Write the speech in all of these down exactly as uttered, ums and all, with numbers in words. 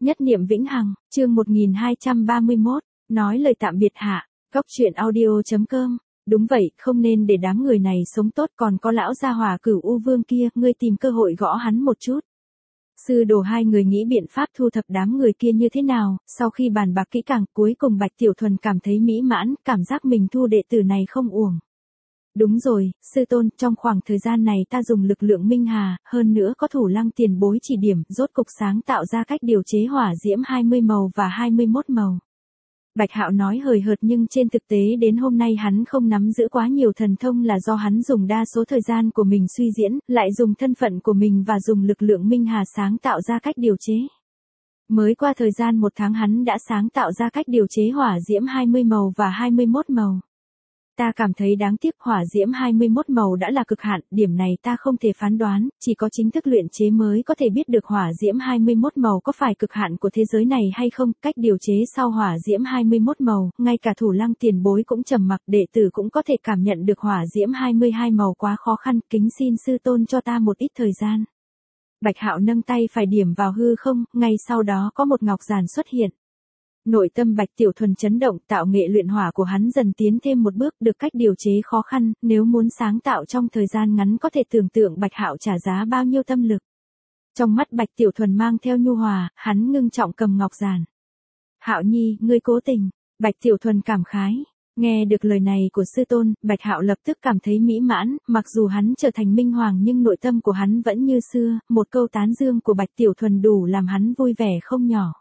Nhất niệm vĩnh hằng, chương một nghìn hai trăm ba mươi mốt, nói lời tạm biệt hạ, góc truyện audio.com. Đúng vậy, không nên để đám người này sống tốt, còn có lão gia hỏa Cửu U Vương kia, ngươi tìm cơ hội gõ hắn một chút. Sư đồ hai người nghĩ biện pháp thu thập đám người kia như thế nào, sau khi bàn bạc kỹ càng, cuối cùng Bạch Tiểu Thuần cảm thấy mỹ mãn, cảm giác mình thu đệ tử này không uổng. Đúng rồi, sư tôn, trong khoảng thời gian này ta dùng lực lượng minh hà, hơn nữa có Thủ Lăng tiền bối chỉ điểm, rốt cục sáng tạo ra cách điều chế hỏa diễm hai mươi màu và hai mươi mốt màu. Bạch Hạo nói hời hợt nhưng trên thực tế đến hôm nay hắn không nắm giữ quá nhiều thần thông là do hắn dùng đa số thời gian của mình suy diễn, lại dùng thân phận của mình và dùng lực lượng minh hà sáng tạo ra cách điều chế. Mới qua thời gian một tháng hắn đã sáng tạo ra cách điều chế hỏa diễm hai mươi màu và hai mươi mốt màu. Ta cảm thấy đáng tiếc, hỏa diễm hai mươi mốt màu đã là cực hạn, điểm này ta không thể phán đoán, chỉ có chính thức luyện chế mới có thể biết được hỏa diễm hai mươi mốt màu có phải cực hạn của thế giới này hay không. Cách điều chế sau hỏa diễm hai mươi mốt màu, ngay cả Thủ Lăng tiền bối cũng trầm mặc, đệ tử cũng có thể cảm nhận được hỏa diễm hai mươi hai màu quá khó khăn, kính xin sư tôn cho ta một ít thời gian. Bạch Hạo nâng tay phải điểm vào hư không, ngay sau đó có một ngọc giản xuất hiện. Nội tâm Bạch Tiểu Thuần chấn động, tạo nghệ luyện hỏa của hắn dần tiến thêm một bước, được cách điều chế khó khăn, nếu muốn sáng tạo trong thời gian ngắn có thể tưởng tượng Bạch Hạo trả giá bao nhiêu tâm lực. Trong mắt Bạch Tiểu Thuần mang theo nhu hòa, hắn ngưng trọng cầm ngọc giản. Hạo nhi, ngươi cố tình. Bạch Tiểu Thuần cảm khái. Nghe được lời này của sư tôn, Bạch Hạo lập tức cảm thấy mỹ mãn, mặc dù hắn trở thành minh hoàng nhưng nội tâm của hắn vẫn như xưa, một câu tán dương của Bạch Tiểu Thuần đủ làm hắn vui vẻ không nhỏ.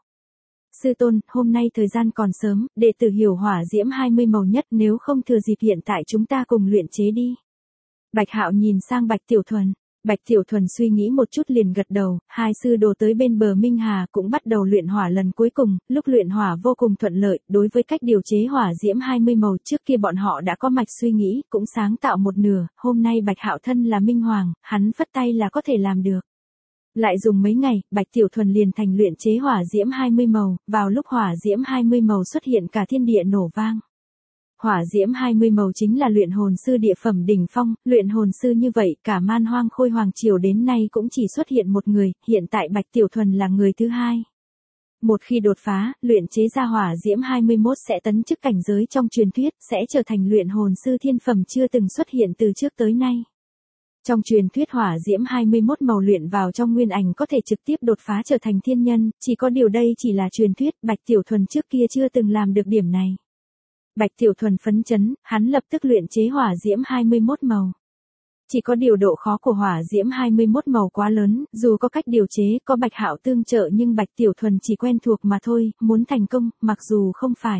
Sư tôn, hôm nay thời gian còn sớm, đệ tử hiểu hỏa diễm hai mươi màu nhất, nếu không thừa dịp hiện tại chúng ta cùng luyện chế đi. Bạch Hạo nhìn sang Bạch Tiểu Thuần. Bạch Tiểu Thuần suy nghĩ một chút liền gật đầu, hai sư đồ tới bên bờ Minh Hà cũng bắt đầu luyện hỏa lần cuối cùng, lúc luyện hỏa vô cùng thuận lợi, đối với cách điều chế hỏa diễm hai mươi màu trước kia bọn họ đã có mạch suy nghĩ, cũng sáng tạo một nửa, hôm nay Bạch Hạo thân là minh hoàng, hắn phất tay là có thể làm được. Lại dùng mấy ngày, Bạch Tiểu Thuần liền thành luyện chế hỏa diễm hai mươi màu, vào lúc hỏa diễm hai mươi màu xuất hiện cả thiên địa nổ vang. Hỏa diễm hai mươi màu chính là luyện hồn sư địa phẩm đỉnh phong, luyện hồn sư như vậy, cả Man Hoang Khôi Hoàng Triều đến nay cũng chỉ xuất hiện một người, hiện tại Bạch Tiểu Thuần là người thứ hai. Một khi đột phá, luyện chế ra hỏa diễm hai mươi mốt sẽ tấn chức cảnh giới trong truyền thuyết, sẽ trở thành luyện hồn sư thiên phẩm chưa từng xuất hiện từ trước tới nay. Trong truyền thuyết hỏa diễm hai mươi mốt màu luyện vào trong nguyên ảnh có thể trực tiếp đột phá trở thành thiên nhân, chỉ có điều đây chỉ là truyền thuyết, Bạch Tiểu Thuần trước kia chưa từng làm được điểm này. Bạch Tiểu Thuần phấn chấn, hắn lập tức luyện chế hỏa diễm hai mươi mốt màu. Chỉ có điều độ khó của hỏa diễm hai mươi mốt màu quá lớn, dù có cách điều chế, có Bạch Hạo tương trợ nhưng Bạch Tiểu Thuần chỉ quen thuộc mà thôi, muốn thành công, mặc dù không phải.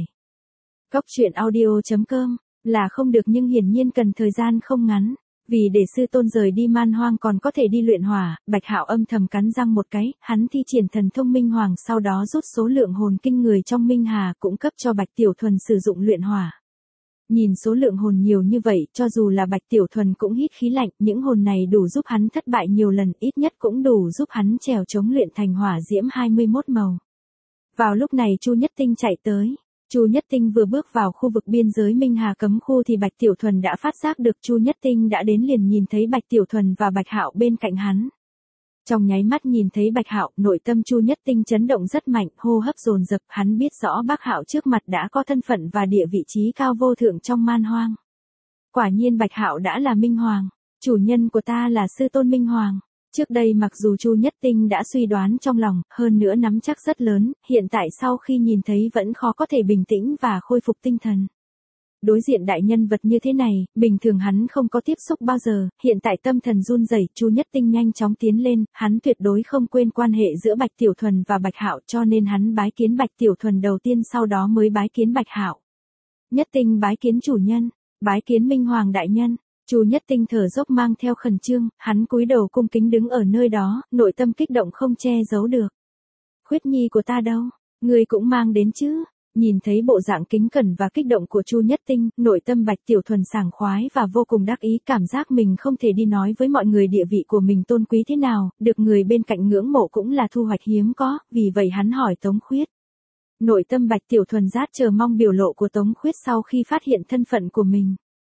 Góc truyện audio.com, là không được nhưng hiển nhiên cần thời gian không ngắn. Vì để sư tôn rời đi Man Hoang còn có thể đi luyện hỏa, Bạch Hạo âm thầm cắn răng một cái, hắn thi triển thần thông minh hoàng sau đó rút số lượng hồn kinh người trong Minh Hà cũng cấp cho Bạch Tiểu Thuần sử dụng luyện hỏa. Nhìn số lượng hồn nhiều như vậy, cho dù là Bạch Tiểu Thuần cũng hít khí lạnh, những hồn này đủ giúp hắn thất bại nhiều lần, ít nhất cũng đủ giúp hắn trèo chống luyện thành hỏa diễm hai mươi mốt màu. Vào lúc này Chu Nhất Tinh chạy tới. Chu Nhất Tinh vừa bước vào khu vực biên giới Minh Hà cấm khu thì Bạch Tiểu Thuần đã phát giác được Chu Nhất Tinh đã đến liền nhìn thấy Bạch Tiểu Thuần và Bạch Hạo bên cạnh hắn. Trong nháy mắt nhìn thấy Bạch Hạo, nội tâm Chu Nhất Tinh chấn động rất mạnh, hô hấp dồn dập, hắn biết rõ Bác Hạo trước mặt đã có thân phận và địa vị trí cao vô thượng trong Man Hoang. Quả nhiên Bạch Hạo đã là Minh Hoàng, chủ nhân của ta là sư tôn Minh Hoàng. Trước đây mặc dù Chu Nhất Tinh đã suy đoán trong lòng, hơn nữa nắm chắc rất lớn, hiện tại sau khi nhìn thấy vẫn khó có thể bình tĩnh và khôi phục tinh thần. Đối diện đại nhân vật như thế này, bình thường hắn không có tiếp xúc bao giờ, hiện tại tâm thần run rẩy, Chu Nhất Tinh nhanh chóng tiến lên, hắn tuyệt đối không quên quan hệ giữa Bạch Tiểu Thuần và Bạch Hạo, cho nên hắn bái kiến Bạch Tiểu Thuần đầu tiên sau đó mới bái kiến Bạch Hạo. Nhất Tinh bái kiến chủ nhân, bái kiến Minh Hoàng đại nhân. Chu Nhất Tinh thở dốc mang theo khẩn trương, hắn cúi đầu cung kính đứng ở nơi đó, nội tâm kích động không che giấu được. Khuyết nhi của ta đâu, ngươi cũng mang đến chứ? Nhìn thấy bộ dạng kính cẩn và kích động của Chu Nhất Tinh, nội tâm Bạch Tiểu Thuần sảng khoái và vô cùng đắc ý, cảm giác mình không thể đi nói với mọi người địa vị của mình tôn quý thế nào, được người bên cạnh ngưỡng mộ cũng là thu hoạch hiếm có, vì vậy hắn hỏi Tống Khuyết. Nội tâm Bạch Tiểu Thuần rát chờ mong biểu lộ của Tống Khuyết sau khi phát hiện thân phận của mình.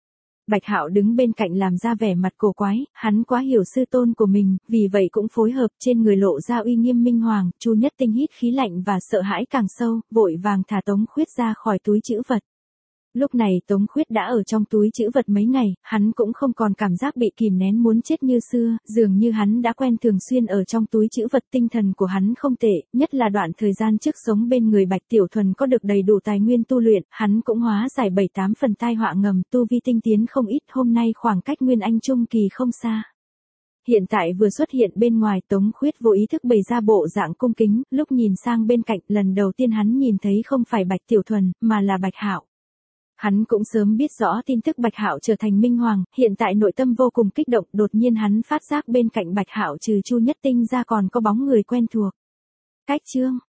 Bạch Hạo đứng bên cạnh làm ra vẻ mặt cổ quái, hắn quá hiểu sư tôn của mình, vì vậy cũng phối hợp, trên người lộ ra uy nghiêm minh hoàng. Chu Nhất Tinh hít khí lạnh và sợ hãi càng sâu, vội vàng thả Tống Khuyết ra khỏi túi trữ vật. Lúc này Tống Khuyết đã ở trong túi trữ vật mấy ngày, hắn cũng không còn cảm giác bị kìm nén muốn chết như xưa, dường như hắn đã quen thường xuyên ở trong túi trữ vật. Tinh thần của hắn không tệ, nhất là đoạn thời gian trước sống bên người Bạch Tiểu Thuần có được đầy đủ tài nguyên tu luyện, hắn cũng hóa giải bảy tám phần tai họa ngầm, tu vi tinh tiến không ít, hôm nay khoảng cách Nguyên Anh Trung kỳ không xa. Hiện tại vừa xuất hiện bên ngoài, Tống Khuyết vô ý thức bày ra bộ dạng cung kính, lúc nhìn sang bên cạnh, lần đầu tiên hắn nhìn thấy không phải Bạch Tiểu Thuần, mà là Bạch Hạo. Hắn cũng sớm biết rõ tin tức Bạch Hạo trở thành minh hoàng, hiện tại nội tâm vô cùng kích động, đột nhiên hắn phát giác bên cạnh Bạch Hạo trừ Chu Nhất Tinh ra còn có bóng người quen thuộc. Cách chương